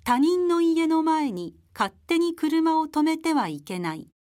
他人の家の前に勝手に車を止めてはいけない。